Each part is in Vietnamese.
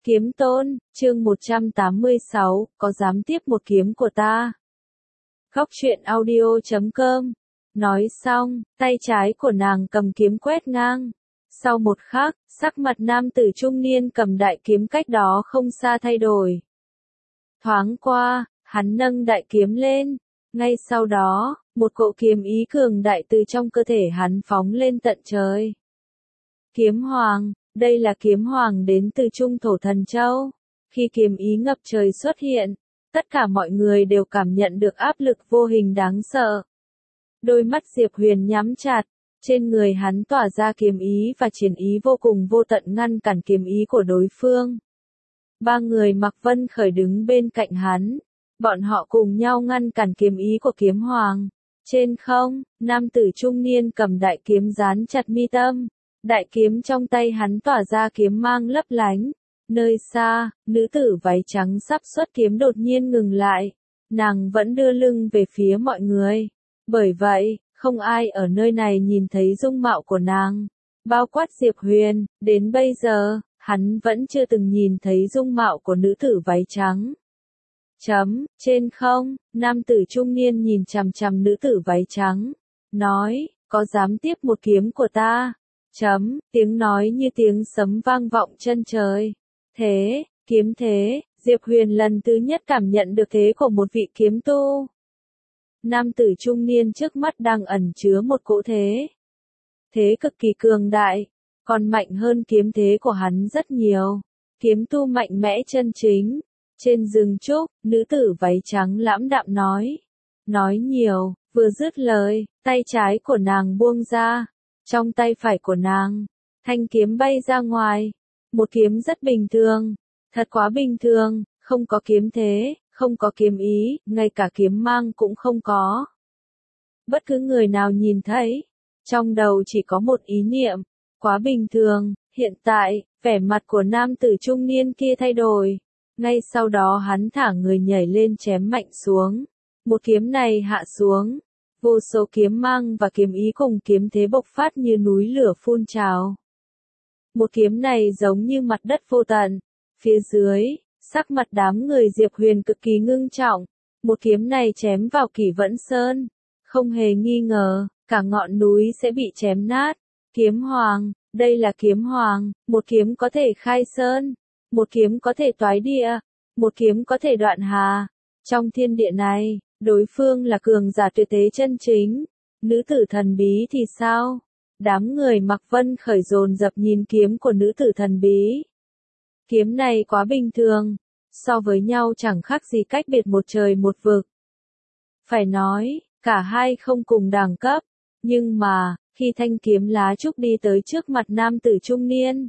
Kiếm tôn, chương 186, có dám tiếp một kiếm của ta? Góc truyện audio.com. Nói xong, tay trái của nàng cầm kiếm quét ngang. Sau một khắc, sắc mặt nam tử trung niên cầm đại kiếm cách đó không xa thay đổi. Thoáng qua, hắn nâng đại kiếm lên. Ngay sau đó, một cỗ kiếm ý cường đại từ trong cơ thể hắn phóng lên tận trời. Kiếm hoàng. Đây là kiếm hoàng đến từ Trung Thổ Thần Châu. Khi kiếm ý ngập trời xuất hiện, tất cả mọi người đều cảm nhận được áp lực vô hình đáng sợ. Đôi mắt Diệp Huyền nhắm chặt, trên người hắn tỏa ra kiếm ý và chiến ý vô cùng vô tận ngăn cản kiếm ý của đối phương. Ba người mặc vân khởi đứng bên cạnh hắn, bọn họ cùng nhau ngăn cản kiếm ý của kiếm hoàng. Trên không, nam tử trung niên cầm đại kiếm dán chặt mi tâm. Đại kiếm trong tay hắn tỏa ra kiếm mang lấp lánh. Nơi xa, nữ tử váy trắng sắp xuất kiếm đột nhiên ngừng lại. Nàng vẫn đưa lưng về phía mọi người. Bởi vậy, không ai ở nơi này nhìn thấy dung mạo của nàng. Bao quát Diệp Huyền, đến bây giờ, hắn vẫn chưa từng nhìn thấy dung mạo của nữ tử váy trắng. Trên không, nam tử trung niên nhìn chằm chằm nữ tử váy trắng. Nói, có dám tiếp một kiếm của ta? Tiếng nói như tiếng sấm vang vọng chân trời. Thế, kiếm thế, Diệp Huyền lần thứ nhất cảm nhận được thế của một vị kiếm tu. Nam tử trung niên trước mắt đang ẩn chứa một cỗ thế. Thế cực kỳ cường đại, còn mạnh hơn kiếm thế của hắn rất nhiều. Kiếm tu mạnh mẽ chân chính. Trên rừng trúc, nữ tử váy trắng lãm đạm nói. Nói nhiều, vừa dứt lời, tay trái của nàng buông ra. Trong tay phải của nàng, thanh kiếm bay ra ngoài. Một kiếm rất bình thường, thật quá bình thường, không có kiếm thế, không có kiếm ý, ngay cả kiếm mang cũng không có. Bất cứ người nào nhìn thấy, trong đầu chỉ có một ý niệm, quá bình thường. Hiện tại, vẻ mặt của nam tử trung niên kia thay đổi. Ngay sau đó hắn thả người nhảy lên chém mạnh xuống. Một kiếm này hạ xuống. Vô số kiếm mang và kiếm ý cùng kiếm thế bộc phát như núi lửa phun trào. Một kiếm này giống như mặt đất vô tận. Phía dưới, sắc mặt đám người Diệp Huyền cực kỳ ngưng trọng. Một kiếm này chém vào Kỷ Vẫn Sơn. Không hề nghi ngờ, cả ngọn núi sẽ bị chém nát. Kiếm hoàng, đây là kiếm hoàng, một kiếm có thể khai sơn. Một kiếm có thể toái địa. Một kiếm có thể đoạn hà. Trong thiên địa này, đối phương là cường giả tuyệt thế chân chính. Nữ tử thần bí thì sao? Đám người mặc vân khởi dồn dập nhìn kiếm của nữ tử thần bí. Kiếm này quá bình thường. So với nhau chẳng khác gì cách biệt một trời một vực. Phải nói, cả hai không cùng đẳng cấp. Nhưng mà, khi thanh kiếm lá trúc đi tới trước mặt nam tử trung niên.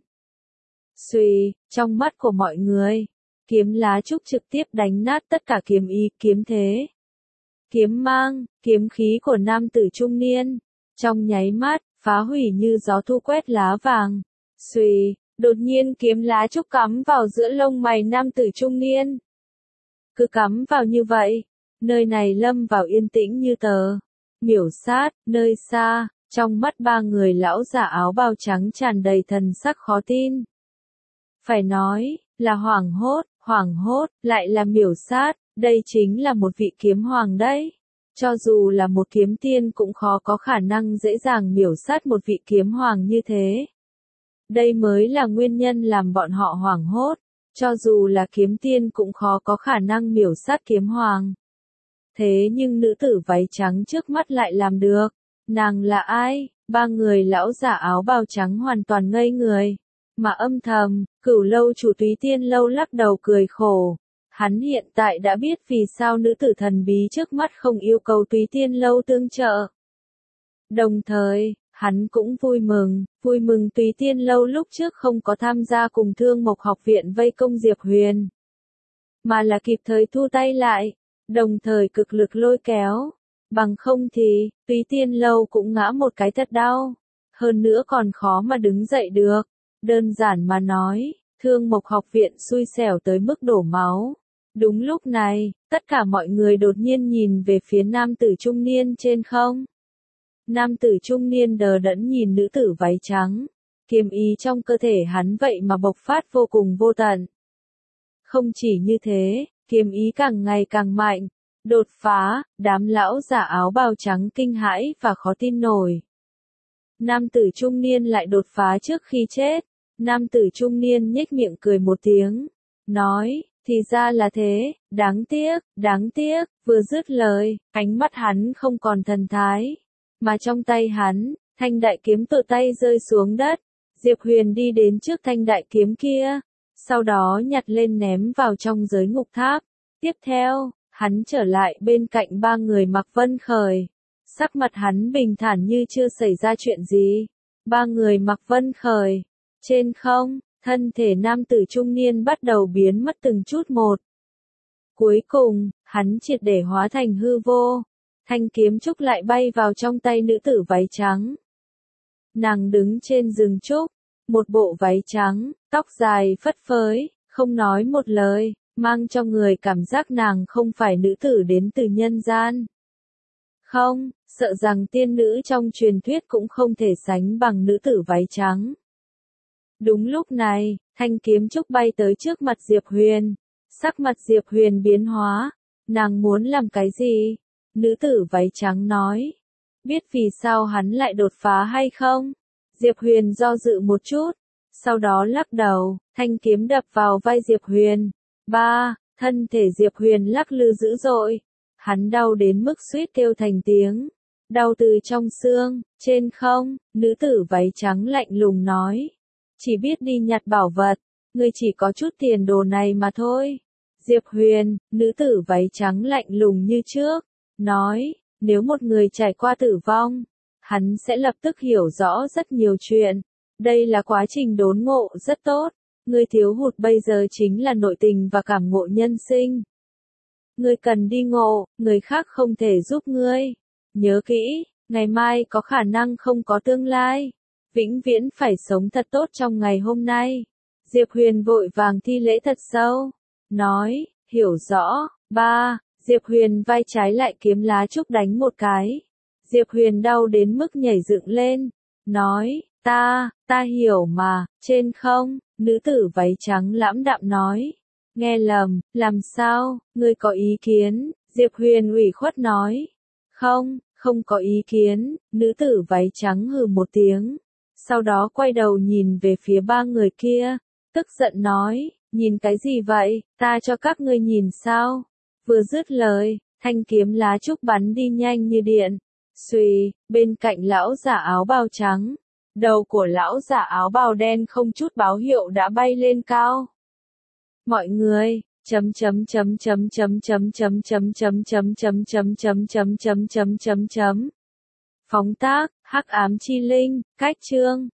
Xuy, trong mắt của mọi người, kiếm lá trúc trực tiếp đánh nát tất cả kiếm ý, kiếm thế. Kiếm mang, kiếm khí của nam tử trung niên, trong nháy mắt, phá hủy như gió thu quét lá vàng. Xuy, đột nhiên kiếm lá trúc cắm vào giữa lông mày nam tử trung niên. Cứ cắm vào như vậy, nơi này lâm vào yên tĩnh như tờ. Miểu sát, nơi xa, trong mắt ba người lão giả áo bào trắng tràn đầy thần sắc khó tin. Phải nói, là hoảng hốt, lại là miểu sát, đây chính là một vị kiếm hoàng đấy. Cho dù là một kiếm tiên cũng khó có khả năng dễ dàng miểu sát một vị kiếm hoàng như thế. Đây mới là nguyên nhân làm bọn họ hoảng hốt, cho dù là kiếm tiên cũng khó có khả năng miểu sát kiếm hoàng. Thế nhưng nữ tử váy trắng trước mắt lại làm được. Nàng là ai? Ba người lão giả áo bào trắng hoàn toàn ngây người. Mà âm thầm, Cửu Lâu chủ Túy Tiên Lâu lắc đầu cười khổ. Hắn hiện tại đã biết vì sao nữ tử thần bí trước mắt không yêu cầu Túy Tiên Lâu tương trợ. Đồng thời, hắn cũng vui mừng Túy Tiên Lâu lúc trước không có tham gia cùng Thương Mộc học viện vây công Diệp Huyền. Mà là kịp thời thu tay lại, đồng thời cực lực lôi kéo. Bằng không thì, Túy Tiên Lâu cũng ngã một cái thật đau. Hơn nữa còn khó mà đứng dậy được. Đơn giản mà nói, Thương Mộc học viện xui xẻo tới mức đổ máu. Đúng lúc này, tất cả mọi người đột nhiên nhìn về phía nam tử trung niên trên không. Nam tử trung niên đờ đẫn nhìn nữ tử váy trắng. Kiếm ý trong cơ thể hắn vậy mà bộc phát vô cùng vô tận. Không chỉ như thế, kiếm ý càng ngày càng mạnh. Đột phá, đám lão giả áo bào trắng kinh hãi và khó tin nổi. Nam tử trung niên lại đột phá trước khi chết. Nam tử trung niên nhếch miệng cười một tiếng. Nói, thì ra là thế, đáng tiếc, vừa dứt lời, ánh mắt hắn không còn thần thái. Mà trong tay hắn, thanh đại kiếm tự tay rơi xuống đất. Diệp Huyền đi đến trước thanh đại kiếm kia. Sau đó nhặt lên ném vào trong giới ngục tháp. Tiếp theo, hắn trở lại bên cạnh ba người Mạc Vân Khởi. Sắc mặt hắn bình thản như chưa xảy ra chuyện gì. Ba người Mạc Vân Khởi. Trên không, thân thể nam tử trung niên bắt đầu biến mất từng chút một. Cuối cùng, hắn triệt để hóa thành hư vô. Thanh kiếm trúc lại bay vào trong tay nữ tử váy trắng. Nàng đứng trên rừng trúc, một bộ váy trắng, tóc dài phất phới, không nói một lời, mang cho người cảm giác nàng không phải nữ tử đến từ nhân gian. Không, sợ rằng tiên nữ trong truyền thuyết cũng không thể sánh bằng nữ tử váy trắng. Đúng lúc này, thanh kiếm trúc bay tới trước mặt Diệp Huyền. Sắc mặt Diệp Huyền biến hóa. Nàng muốn làm cái gì? Nữ tử váy trắng nói. Biết vì sao hắn lại đột phá hay không? Diệp Huyền do dự một chút. Sau đó lắc đầu, thanh kiếm đập vào vai Diệp Huyền. Thân thể Diệp Huyền lắc lư dữ dội. Hắn đau đến mức suýt kêu thành tiếng. Đau từ trong xương, trên không, nữ tử váy trắng lạnh lùng nói. Chỉ biết đi nhặt bảo vật, ngươi chỉ có chút tiền đồ này mà thôi. Diệp Huyền, nữ tử váy trắng lạnh lùng như trước, nói, nếu một người trải qua tử vong, hắn sẽ lập tức hiểu rõ rất nhiều chuyện. Đây là quá trình đốn ngộ rất tốt. Ngươi thiếu hụt bây giờ chính là nội tình và cảm ngộ nhân sinh. Ngươi cần đi ngộ, người khác không thể giúp ngươi. Nhớ kỹ, ngày mai có khả năng không có tương lai. Vĩnh viễn phải sống thật tốt trong ngày hôm nay. Diệp Huyền vội vàng thi lễ thật sâu. Nói, hiểu rõ. Diệp Huyền vai trái lại kiếm lá trúc đánh một cái. Diệp Huyền đau đến mức nhảy dựng lên. Nói, ta hiểu mà, trên không, nữ tử váy trắng lãm đạm nói. Nghe lầm, làm sao, ngươi có ý kiến? Diệp Huyền ủy khuất nói. Không có ý kiến, nữ tử váy trắng hừ một tiếng. Sau đó quay đầu nhìn về phía ba người kia, tức giận nói, nhìn cái gì vậy, ta cho các ngươi nhìn sao? Vừa dứt lời, thanh kiếm lá trúc bắn đi nhanh như điện. Xuy, bên cạnh lão giả áo bào trắng, đầu của lão giả áo bào đen không chút báo hiệu đã bay lên cao. Mọi người, phóng tác, Hắc Ám Chi Linh, cách chương